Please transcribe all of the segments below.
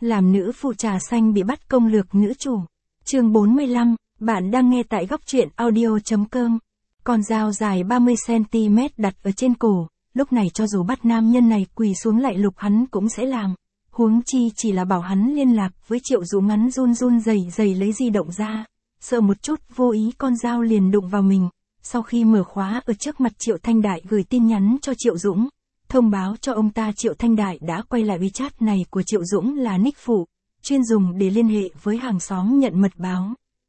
Làm nữ phụ trà xanh bị bắt công lược nữ chủ. Chương 45, bạn đang nghe tại góc truyện audio.com. Con dao dài 30cm đặt ở trên cổ, lúc này cho dù bắt nam nhân này quỳ xuống lại lục hắn cũng sẽ làm. Huống chi chỉ là bảo hắn liên lạc với Triệu Dũng, ngắn run run rẩy lấy di động ra. Sợ một chút vô ý con dao liền đụng vào mình. Sau khi mở khóa ở trước mặt Triệu Thanh Đại gửi tin nhắn cho Triệu Dũng. Thông báo cho ông ta Triệu Thanh Đại đã quay lại WeChat này của Triệu Dũng là nick phụ, chuyên dùng để liên hệ với hàng xóm nhận mật báo.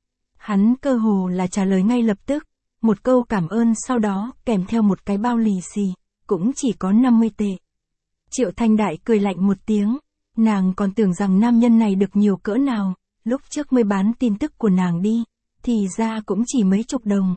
Hắn cơ hồ là trả lời ngay lập tức, một câu cảm ơn sau đó kèm theo một cái bao lì xì, cũng chỉ có 50 tệ. Triệu Thanh Đại cười lạnh một tiếng, nàng còn tưởng rằng nam nhân này được nhiều cỡ nào, lúc trước mới bán tin tức của nàng đi, thì ra cũng chỉ mấy chục đồng.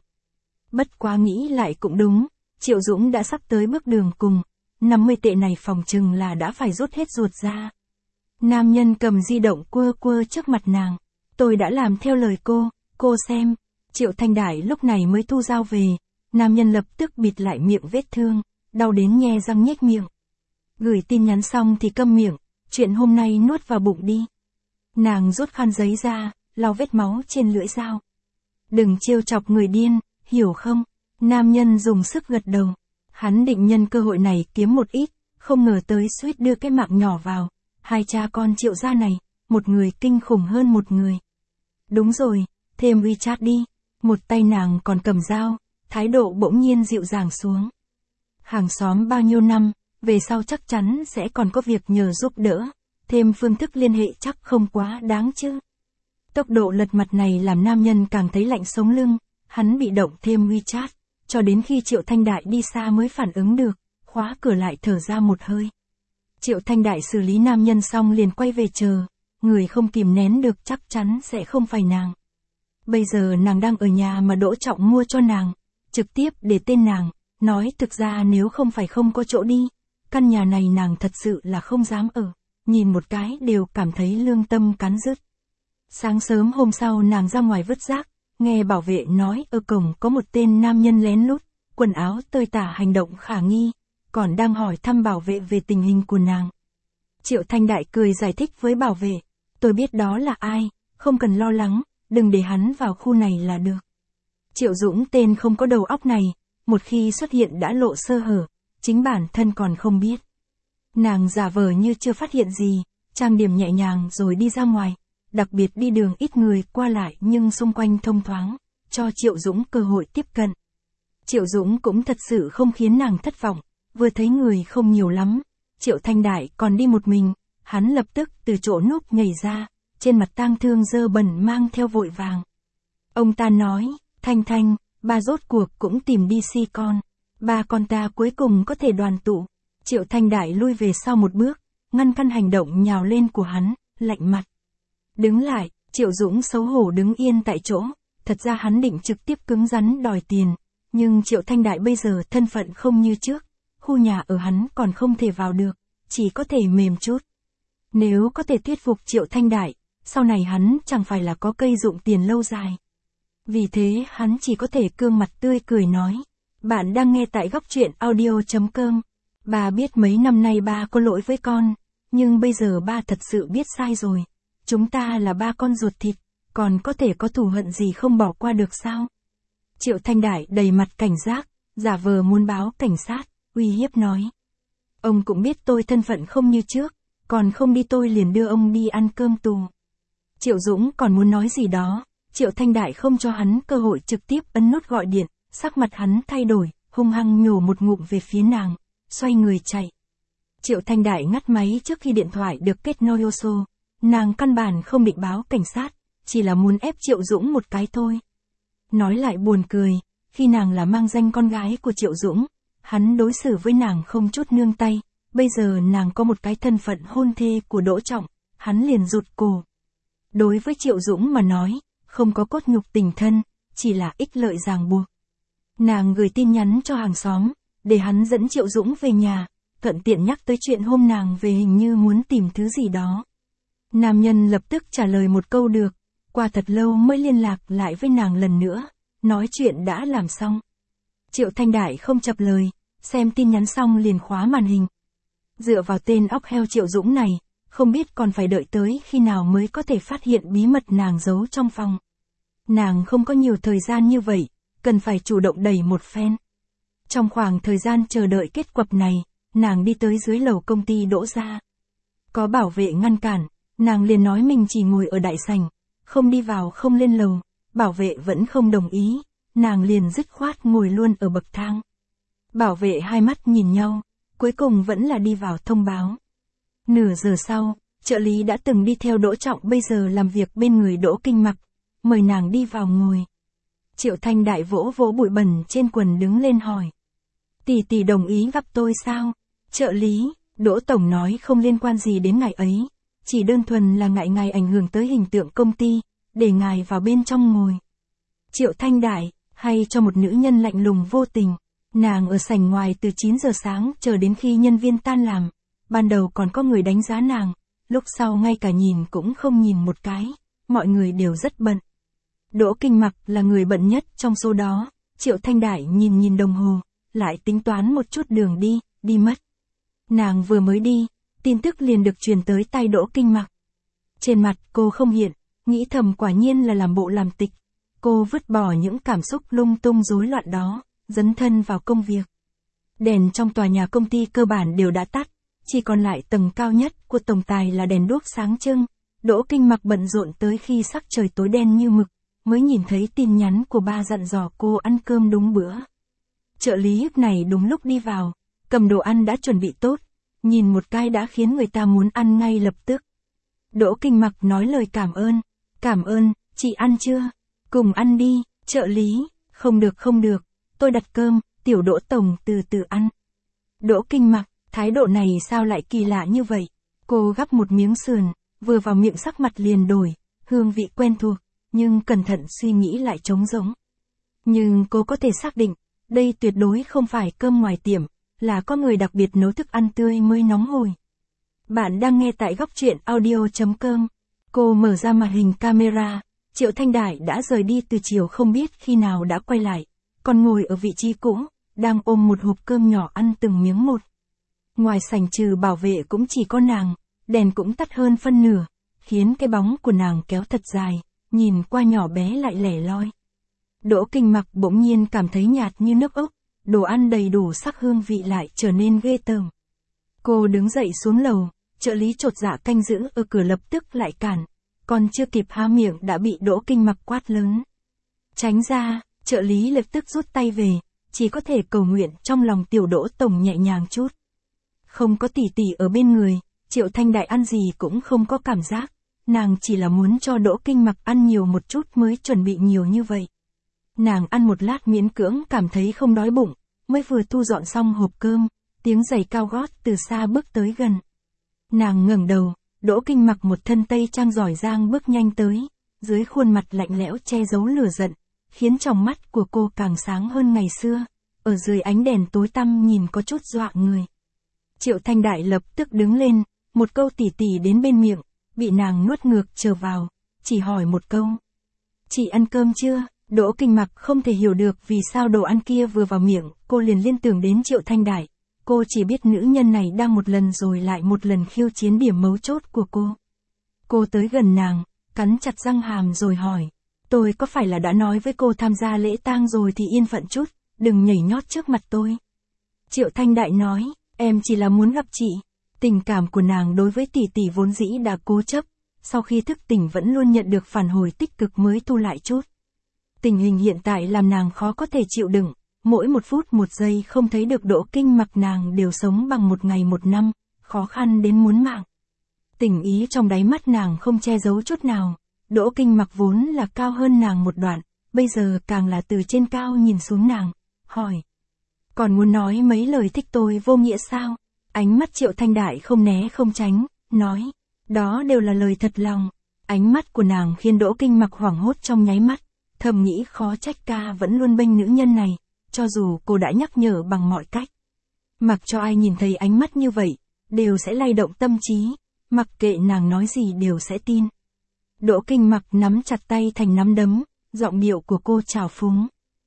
Bất quá nghĩ lại cũng đúng, Triệu Dũng đã sắp tới bước đường cùng. 50 tệ này phòng chừng là đã phải rút hết ruột ra. Nam nhân cầm di động quơ trước mặt nàng. Tôi đã làm theo lời cô xem. Triệu Thanh Đại lúc này mới thu dao về. Nam nhân lập tức bịt lại miệng vết thương, đau đến nhe răng nhếch miệng. Gửi tin nhắn xong thì câm miệng, chuyện hôm nay nuốt vào bụng đi. Nàng rút khăn giấy ra, lau vết máu trên lưỡi dao. Đừng trêu chọc người điên, hiểu không? Nam nhân dùng sức gật đầu. Hắn định nhân cơ hội này kiếm một ít, không ngờ tới suýt đưa cái mạng nhỏ vào. Hai cha con Triệu gia này, một người kinh khủng hơn một người. Đúng rồi, thêm WeChat đi. Một tay nàng còn cầm dao, thái độ bỗng nhiên dịu dàng xuống. Hàng xóm bao nhiêu năm, về sau chắc chắn sẽ còn có việc nhờ giúp đỡ. Thêm phương thức liên hệ chắc không quá đáng chứ. Tốc độ lật mặt này làm nam nhân càng thấy lạnh sống lưng. Hắn bị động thêm WeChat. Cho đến khi Triệu Thanh Đại đi xa mới phản ứng được, khóa cửa lại thở ra một hơi. Triệu Thanh Đại xử lý nam nhân xong liền quay về chờ, người không kìm nén được chắc chắn sẽ không phải nàng. Bây giờ nàng đang ở nhà mà Đỗ Trọng mua cho nàng, trực tiếp để tên nàng, nói thực ra nếu không phải không có chỗ đi, căn nhà này nàng thật sự là không dám ở, nhìn một cái đều cảm thấy lương tâm cắn rứt. Sáng sớm hôm sau nàng ra ngoài vứt rác. Nghe bảo vệ nói ở cổng có một tên nam nhân lén lút, quần áo tơi tả hành động khả nghi, còn đang hỏi thăm bảo vệ về tình hình của nàng. Triệu Thanh Đại cười giải thích với bảo vệ, tôi biết đó là ai, không cần lo lắng, đừng để hắn vào khu này là được. Triệu Dũng tên không có đầu óc này, một khi xuất hiện đã lộ sơ hở, chính bản thân còn không biết. Nàng giả vờ như chưa phát hiện gì, trang điểm nhẹ nhàng rồi đi ra ngoài. Đặc biệt đi đường ít người qua lại nhưng xung quanh thông thoáng, cho Triệu Dũng cơ hội tiếp cận. Triệu Dũng cũng thật sự không khiến nàng thất vọng, vừa thấy người không nhiều lắm, Triệu Thanh Đại còn đi một mình, hắn lập tức từ chỗ núp nhảy ra, trên mặt tang thương dơ bẩn mang theo vội vàng. Ông ta nói, Thanh, ba rốt cuộc cũng tìm đi si con, ba con ta cuối cùng có thể đoàn tụ. Triệu Thanh Đại lui về sau một bước, ngăn căn hành động nhào lên của hắn, lạnh mặt. Đứng lại, Triệu Dũng xấu hổ đứng yên tại chỗ, thật ra hắn định trực tiếp cứng rắn đòi tiền, nhưng Triệu Thanh Đại bây giờ thân phận không như trước, khu nhà ở hắn còn không thể vào được, chỉ có thể mềm chút. Nếu có thể thuyết phục Triệu Thanh Đại, sau này hắn chẳng phải là có cây dụng tiền lâu dài. Vì thế hắn chỉ có thể cương mặt tươi cười nói, bạn đang nghe tại góc truyện audio.com, bà biết mấy năm nay ba có lỗi với con, nhưng bây giờ ba thật sự biết sai rồi. Chúng ta là ba con ruột thịt, còn có thể có thù hận gì không bỏ qua được sao? Triệu Thanh Đại đầy mặt cảnh giác, giả vờ muốn báo cảnh sát, uy hiếp nói. Ông cũng biết tôi thân phận không như trước, còn không đi tôi liền đưa ông đi ăn cơm tù. Triệu Dũng còn muốn nói gì đó, Triệu Thanh Đại không cho hắn cơ hội trực tiếp ấn nút gọi điện, sắc mặt hắn thay đổi, hung hăng nhổ một ngụm về phía nàng, xoay người chạy. Triệu Thanh Đại ngắt máy trước khi điện thoại được kết nối Oso. Nàng căn bản không định báo cảnh sát, chỉ là muốn ép Triệu Dũng một cái thôi. Nói lại buồn cười, khi nàng là mang danh con gái của Triệu Dũng, hắn đối xử với nàng không chút nương tay, bây giờ nàng có một cái thân phận hôn thê của Đỗ Trọng, hắn liền rụt cổ. Đối với Triệu Dũng mà nói, không có cốt nhục tình thân, chỉ là ích lợi ràng buộc. Nàng gửi tin nhắn cho hàng xóm, để hắn dẫn Triệu Dũng về nhà, thuận tiện nhắc tới chuyện hôm nàng về hình như muốn tìm thứ gì đó. Nam nhân lập tức trả lời một câu được, qua thật lâu mới liên lạc lại với nàng lần nữa, nói chuyện đã làm xong. Triệu Thanh Đại không chập lời, xem tin nhắn xong liền khóa màn hình. Dựa vào tên óc heo Triệu Dũng này, không biết còn phải đợi tới khi nào mới có thể phát hiện bí mật nàng giấu trong phòng. Nàng không có nhiều thời gian như vậy, cần phải chủ động đẩy một phen. Trong khoảng thời gian chờ đợi kết quả này, nàng đi tới dưới lầu công ty Đỗ gia. Có bảo vệ ngăn cản, nàng liền nói mình chỉ ngồi ở đại sảnh, không đi vào không lên lầu, bảo vệ vẫn không đồng ý, nàng liền dứt khoát ngồi luôn ở bậc thang. Bảo vệ hai mắt nhìn nhau, cuối cùng vẫn là đi vào thông báo. Nửa giờ sau, trợ lý đã từng đi theo Đỗ Trọng bây giờ làm việc bên người Đỗ Kinh Mặc, mời nàng đi vào ngồi. Triệu Thanh Đại vỗ vỗ bụi bẩn trên quần đứng lên hỏi. Tỷ đồng ý gặp tôi sao? Trợ lý, Đỗ Tổng nói không liên quan gì đến ngài ấy, chỉ đơn thuần là ngại ngài ảnh hưởng tới hình tượng công ty, để ngài vào bên trong ngồi. Triệu Thanh Đại, hay cho một nữ nhân lạnh lùng vô tình, nàng ở sảnh ngoài từ 9 giờ sáng chờ đến khi nhân viên tan làm, ban đầu còn có người đánh giá nàng, lúc sau ngay cả nhìn cũng không nhìn một cái, mọi người đều rất bận. Đỗ Kinh Mặc là người bận nhất trong số đó, Triệu Thanh Đại nhìn đồng hồ, lại tính toán một chút đường đi mất. Nàng vừa mới đi, tin tức liền được truyền tới tay Đỗ Kinh Mặc. Trên mặt cô không hiện, nghĩ thầm quả nhiên là làm bộ làm tịch. Cô vứt bỏ những cảm xúc lung tung rối loạn đó, dấn thân vào công việc. Đèn trong tòa nhà công ty cơ bản đều đã tắt, chỉ còn lại tầng cao nhất của tổng tài là đèn đuốc sáng trưng. Đỗ Kinh Mặc bận rộn tới khi sắc trời tối đen như mực, mới nhìn thấy tin nhắn của ba dặn dò cô ăn cơm đúng bữa. Trợ lý lúc này đúng lúc đi vào, cầm đồ ăn đã chuẩn bị tốt, nhìn một cái đã khiến người ta muốn ăn ngay lập tức. Đỗ Kinh Mặc nói lời cảm ơn, chị ăn chưa? Cùng ăn đi, trợ lý, không được, tôi đặt cơm, tiểu Đỗ Tổng từ từ ăn. Đỗ Kinh Mặc, thái độ này sao lại kỳ lạ như vậy? Cô gắp một miếng sườn, vừa vào miệng sắc mặt liền đổi, hương vị quen thuộc, nhưng cẩn thận suy nghĩ lại trống rỗng. Nhưng cô có thể xác định, đây tuyệt đối không phải cơm ngoài tiệm, là có người đặc biệt nấu thức ăn tươi mới nóng hổi. Bạn đang nghe tại góc truyện audio.com. Cô mở ra màn hình camera, Triệu Thanh Đại đã rời đi từ chiều không biết khi nào đã quay lại, còn ngồi ở vị trí cũ, đang ôm một hộp cơm nhỏ ăn từng miếng một. Ngoài sảnh trừ bảo vệ cũng chỉ có nàng, đèn cũng tắt hơn phân nửa, khiến cái bóng của nàng kéo thật dài, nhìn qua nhỏ bé lại lẻ loi. Đỗ Kinh Mặc bỗng nhiên cảm thấy nhạt như nước ốc, đồ ăn đầy đủ sắc hương vị lại trở nên ghê tởm. Cô đứng dậy xuống lầu, trợ lý chột dạ canh giữ ở cửa lập tức lại cản, còn chưa kịp há miệng đã bị Đỗ Kinh Mặc quát lớn. Tránh ra, trợ lý lập tức rút tay về, chỉ có thể cầu nguyện trong lòng tiểu Đỗ Tổng nhẹ nhàng chút. Không có tỷ ở bên người, Triệu Thanh Đại ăn gì cũng không có cảm giác, nàng chỉ là muốn cho Đỗ Kinh Mặc ăn nhiều một chút mới chuẩn bị nhiều như vậy. Nàng ăn một lát miễn cưỡng cảm thấy không đói bụng, mới vừa thu dọn xong hộp cơm, tiếng giày cao gót từ xa bước tới gần. Nàng ngẩng đầu, Đỗ Kinh Mặc một thân tây trang giỏi giang bước nhanh tới, dưới khuôn mặt lạnh lẽo che giấu lửa giận, khiến trong mắt của cô càng sáng hơn ngày xưa, ở dưới ánh đèn tối tăm nhìn có chút dọa người. Triệu Thanh Đại lập tức đứng lên, một câu tỷ đến bên miệng, bị nàng nuốt ngược trở vào, chỉ hỏi một câu. Chị ăn cơm chưa? Đỗ Kinh Mặc không thể hiểu được vì sao đồ ăn kia vừa vào miệng, cô liền liên tưởng đến Triệu Thanh Đại. Cô chỉ biết nữ nhân này đang một lần rồi lại một lần khiêu chiến điểm mấu chốt của cô. Cô tới gần nàng, cắn chặt răng hàm rồi hỏi. Tôi có phải là đã nói với cô tham gia lễ tang rồi thì yên phận chút, đừng nhảy nhót trước mặt tôi. Triệu Thanh Đại nói, em chỉ là muốn gặp chị. Tình cảm của nàng đối với tỷ vốn dĩ đã cố chấp, sau khi thức tỉnh vẫn luôn nhận được phản hồi tích cực mới thu lại chút. Tình hình hiện tại làm nàng khó có thể chịu đựng, mỗi một phút một giây không thấy được Đỗ Kinh Mặc nàng đều sống bằng một ngày một năm, khó khăn đến muốn mạng. Tình ý trong đáy mắt nàng không che giấu chút nào, Đỗ Kinh Mặc vốn là cao hơn nàng một đoạn, bây giờ càng là từ trên cao nhìn xuống nàng, hỏi. Còn muốn nói mấy lời thích tôi vô nghĩa sao? Ánh mắt Triệu Thanh Đại không né không tránh, nói. Đó đều là lời thật lòng. Ánh mắt của nàng khiến Đỗ Kinh Mặc hoảng hốt trong nháy mắt, thầm nghĩ khó trách ca vẫn luôn bênh nữ nhân này, cho dù cô đã nhắc nhở bằng mọi cách. Mặc cho ai nhìn thấy ánh mắt như vậy, đều sẽ lay động tâm trí, mặc kệ nàng nói gì đều sẽ tin. Đỗ Kinh Mặc nắm chặt tay thành nắm đấm, giọng điệu của cô trào phúng.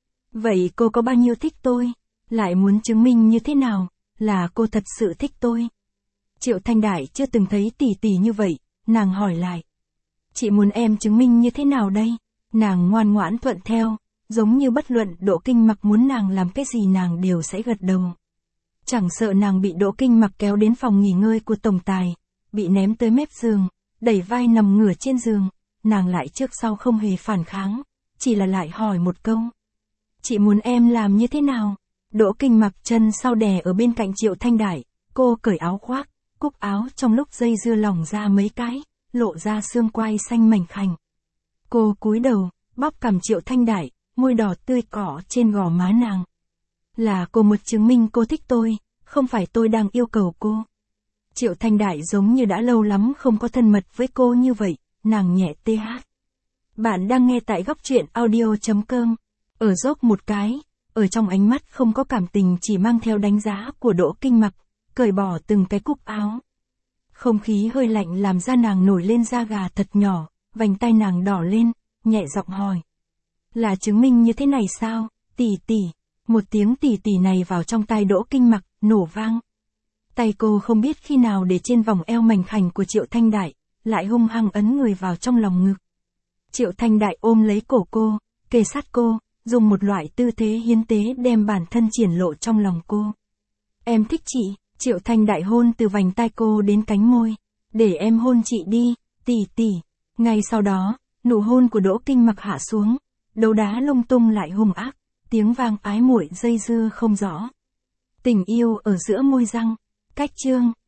Vậy cô có bao nhiêu thích tôi? Lại muốn chứng minh như thế nào, là cô thật sự thích tôi? Triệu Thanh Đại chưa từng thấy tỷ tỷ như vậy, nàng hỏi lại. Chị muốn em chứng minh như thế nào đây? Nàng ngoan ngoãn thuận theo, giống như bất luận Đỗ Kinh Mặc muốn nàng làm cái gì nàng đều sẽ gật đầu. Chẳng sợ nàng bị Đỗ Kinh Mặc kéo đến phòng nghỉ ngơi của tổng tài, bị ném tới mép giường, đẩy vai nằm ngửa trên giường, nàng lại trước sau không hề phản kháng, chỉ là lại hỏi một câu. Chị muốn em làm như thế nào? Đỗ Kinh Mặc chân sau đè ở bên cạnh Triệu Thanh Đại, cô cởi áo khoác, cúc áo trong lúc dây dưa lỏng ra mấy cái, lộ ra xương quai xanh mảnh khảnh. Cô cúi đầu, bóp cằm Triệu Thanh Đại, môi đỏ tươi cỏ trên gò má nàng. Là cô muốn chứng minh cô thích tôi, không phải tôi đang yêu cầu cô. Triệu Thanh Đại giống như đã lâu lắm không có thân mật với cô như vậy, nàng nhẹ tê hát. Bạn đang nghe tại góc truyện audio.com. Ở dốc một cái, ở trong ánh mắt không có cảm tình chỉ mang theo đánh giá của Đỗ Kinh Mặc, cởi bỏ từng cái cúc áo. Không khí hơi lạnh làm da nàng nổi lên da gà thật nhỏ, vành tay nàng đỏ lên, nhẹ giọng hỏi. Là chứng minh như thế này sao, tỷ tỷ? Một tiếng tỷ tỷ này vào trong tai Đỗ Kinh Mặc, nổ vang. Tay cô không biết khi nào để trên vòng eo mảnh khảnh của Triệu Thanh Đại, lại hung hăng ấn người vào trong lòng ngực. Triệu Thanh Đại ôm lấy cổ cô, kề sát cô, dùng một loại tư thế hiến tế đem bản thân triển lộ trong lòng cô. Em thích chị. Triệu Thanh Đại hôn từ vành tai cô đến cánh môi. Để em hôn chị đi, tỷ tỷ. Ngay sau đó, nụ hôn của Đỗ Kinh Mặc hạ xuống, đấu đá lung tung lại hung ác, tiếng vang ái muội dây dưa không rõ. Tình yêu ở giữa môi răng. Cách chương